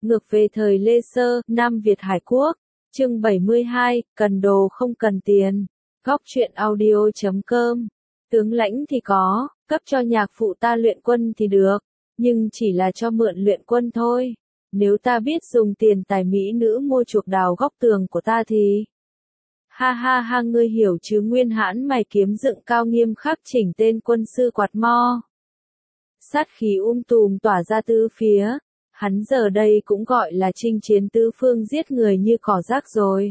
Ngược về thời Lê Sơ, Nam Việt Hải Quốc. Chương 72, cần đồ không cần tiền. Góc truyện audio.com. Tướng lãnh thì có, cấp cho nhạc phụ ta luyện quân thì được, nhưng chỉ là cho mượn luyện quân thôi. Nếu ta biết dùng tiền tài mỹ nữ mua chuộc đào góc tường của ta thì... Ha ha ha, ngươi hiểu chứ? Nguyên Hãn mày kiếm dựng cao nghiêm khắc chỉnh tên quân sư quạt mo. Sát khí tùm tỏa ra tứ phía. Hắn giờ đây cũng gọi là chinh chiến tứ phương, giết người như cỏ rác rồi.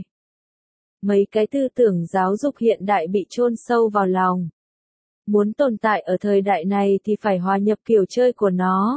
Mấy cái tư tưởng giáo dục hiện đại bị chôn sâu vào lòng. Muốn tồn tại ở thời đại này thì phải hòa nhập kiểu chơi của nó.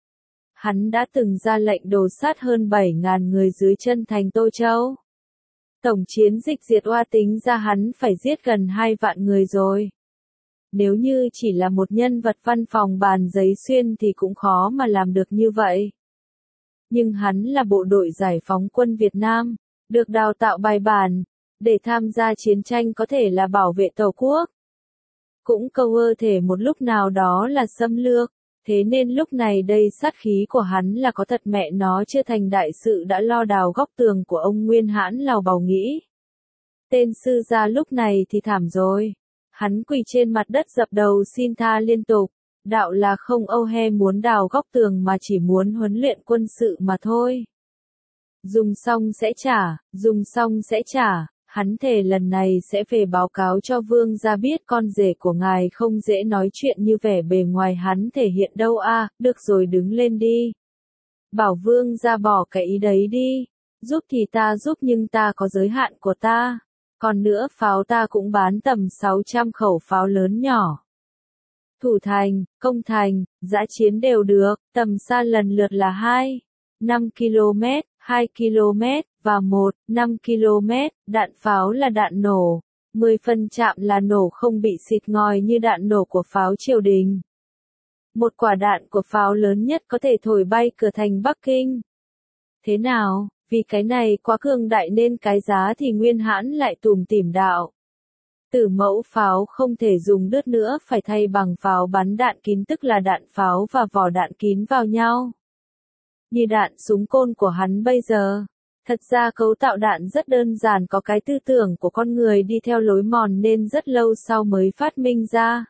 Hắn đã từng ra lệnh đồ sát hơn 7.000 người dưới chân thành Tô Châu. Tổng chiến dịch diệt oa tính ra hắn phải giết gần 2 vạn người rồi. Nếu như chỉ là một nhân vật văn phòng bàn giấy xuyên thì cũng khó mà làm được như vậy. Nhưng hắn là bộ đội giải phóng quân Việt Nam, được đào tạo bài bản, để tham gia chiến tranh có thể là bảo vệ Tổ quốc. Cũng câu thể một lúc nào đó là xâm lược, thế nên lúc này đây sát khí của hắn là có thật, mẹ nó chưa thành đại sự đã lo đào góc tường của ông Nguyên Hãn lào bào nghĩ. Tên sư gia lúc này thì thảm rồi. Hắn quỳ trên mặt đất dập đầu xin tha liên tục. Đạo là không âu he muốn đào góc tường mà chỉ muốn huấn luyện quân sự mà thôi. Dùng xong sẽ trả, dùng xong sẽ trả. Hắn thề lần này sẽ về báo cáo cho vương gia biết con rể của ngài không dễ nói chuyện như vẻ bề ngoài hắn thể hiện đâu a. Được rồi, đứng lên đi. Bảo vương gia bỏ cái ý đấy đi. Giúp thì ta giúp nhưng ta có giới hạn của ta. Còn nữa pháo ta cũng bán tầm 600 khẩu pháo lớn nhỏ. Thủ thành, công thành, dã chiến đều được, tầm xa lần lượt là 2, 5 km, 2 km, và 1, 5 km, đạn pháo là đạn nổ, 10 phân chạm là nổ không bị xịt ngòi như đạn nổ của pháo triều đình. Một quả đạn của pháo lớn nhất có thể thổi bay cửa thành Bắc Kinh. Thế nào, vì cái này quá cường đại nên cái giá thì Nguyên Hãn lại tủm tỉm đạo. Tử mẫu pháo không thể dùng đứt nữa, phải thay bằng pháo bắn đạn kín, tức là đạn pháo và vỏ đạn kín vào nhau. Như đạn súng côn của hắn bây giờ. Thật ra cấu tạo đạn rất đơn giản, có cái tư tưởng của con người đi theo lối mòn nên rất lâu sau mới phát minh ra.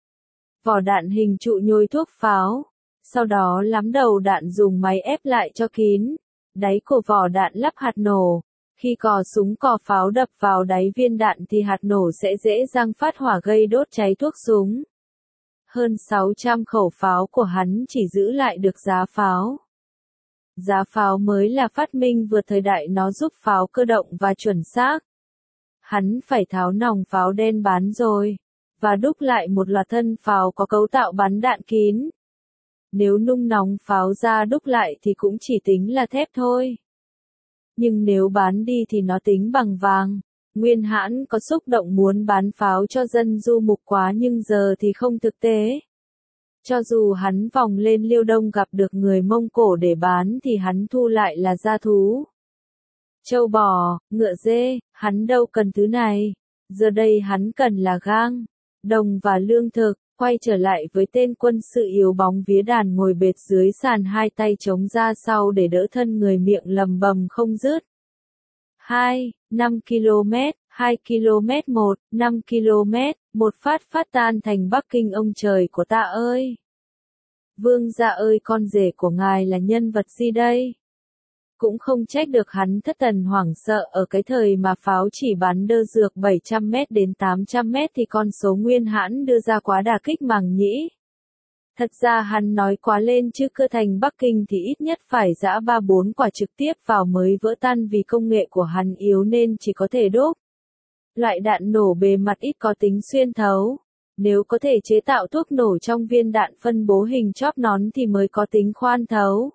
Vỏ đạn hình trụ nhồi thuốc pháo. Sau đó lắm đầu đạn dùng máy ép lại cho kín. Đáy của vỏ đạn lắp hạt nổ. Khi cò súng cò pháo đập vào đáy viên đạn thì hạt nổ sẽ dễ dàng phát hỏa gây đốt cháy thuốc súng. Hơn 600 khẩu pháo của hắn chỉ giữ lại được giá pháo. Giá pháo mới là phát minh vượt thời đại, nó giúp pháo cơ động và chuẩn xác. Hắn phải tháo nòng pháo đen bán rồi, và đúc lại một loạt thân pháo có cấu tạo bắn đạn kín. Nếu nung nóng pháo ra đúc lại thì cũng chỉ tính là thép thôi. Nhưng nếu bán đi thì nó tính bằng vàng. Nguyên Hãn có xúc động muốn bán pháo cho dân du mục quá, nhưng giờ thì không thực tế. Cho dù hắn vòng lên Liêu Đông gặp được người Mông Cổ để bán thì hắn thu lại là gia thú. Trâu bò, ngựa dê, hắn đâu cần thứ này. Giờ đây hắn cần là gang, đồng và lương thực. Quay trở lại với tên quân sự yếu bóng vía đàn ngồi bệt dưới sàn, hai tay chống ra sau để đỡ thân người, miệng lầm bầm không dứt. 2, 5 km, 2 km 1, 5 km, một phát phát tan thành Bắc Kinh. Ông trời của ta ơi! Vương gia ơi, con rể của ngài là nhân vật gì đây? Cũng không trách được hắn thất thần hoảng sợ, ở cái thời mà pháo chỉ bắn đơ dược 700m đến 800m thì con số Nguyên Hãn đưa ra quá đả kích màng nhĩ. Thật ra hắn nói quá lên chứ cơ thành Bắc Kinh thì ít nhất phải giã 3-4 quả trực tiếp vào mới vỡ tan, vì công nghệ của hắn yếu nên chỉ có thể đốt. Loại đạn nổ bề mặt ít có tính xuyên thấu. Nếu có thể chế tạo thuốc nổ trong viên đạn phân bố hình chóp nón thì mới có tính khoan thấu.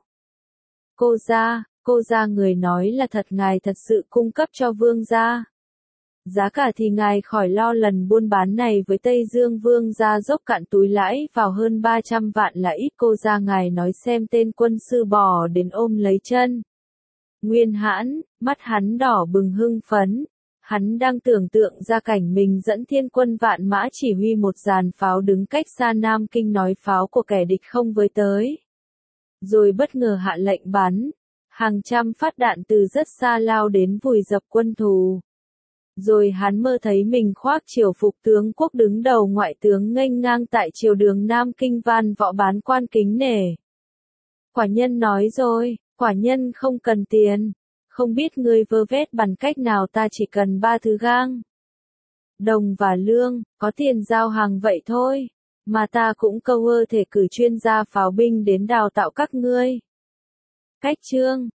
Cô gia người nói là thật, ngài thật sự cung cấp cho vương gia. Giá cả thì ngài khỏi lo, lần buôn bán này với Tây Dương vương gia dốc cạn túi lãi vào hơn 300 vạn là ít. Cô gia ngài nói xem, tên quân sư bò đến ôm lấy chân Nguyên Hãn, mắt hắn đỏ bừng hưng phấn. Hắn đang tưởng tượng ra cảnh mình dẫn thiên quân vạn mã chỉ huy một dàn pháo đứng cách xa Nam Kinh nói pháo của kẻ địch không với tới. Rồi bất ngờ hạ lệnh bắn. Hàng trăm phát đạn từ rất xa lao đến vùi dập quân thù. Rồi hắn mơ thấy mình khoác triều phục tướng quốc đứng đầu ngoại tướng nghênh ngang tại triều đường Nam Kinh van võ bán quan kính nể. Quả nhân nói rồi, quả nhân không cần tiền. Không biết ngươi vơ vét bằng cách nào, ta chỉ cần 3 thứ gang, đồng và lương, có tiền giao hàng vậy thôi. Mà ta cũng câu ơ thể cử chuyên gia pháo binh đến đào tạo các ngươi. Cách chương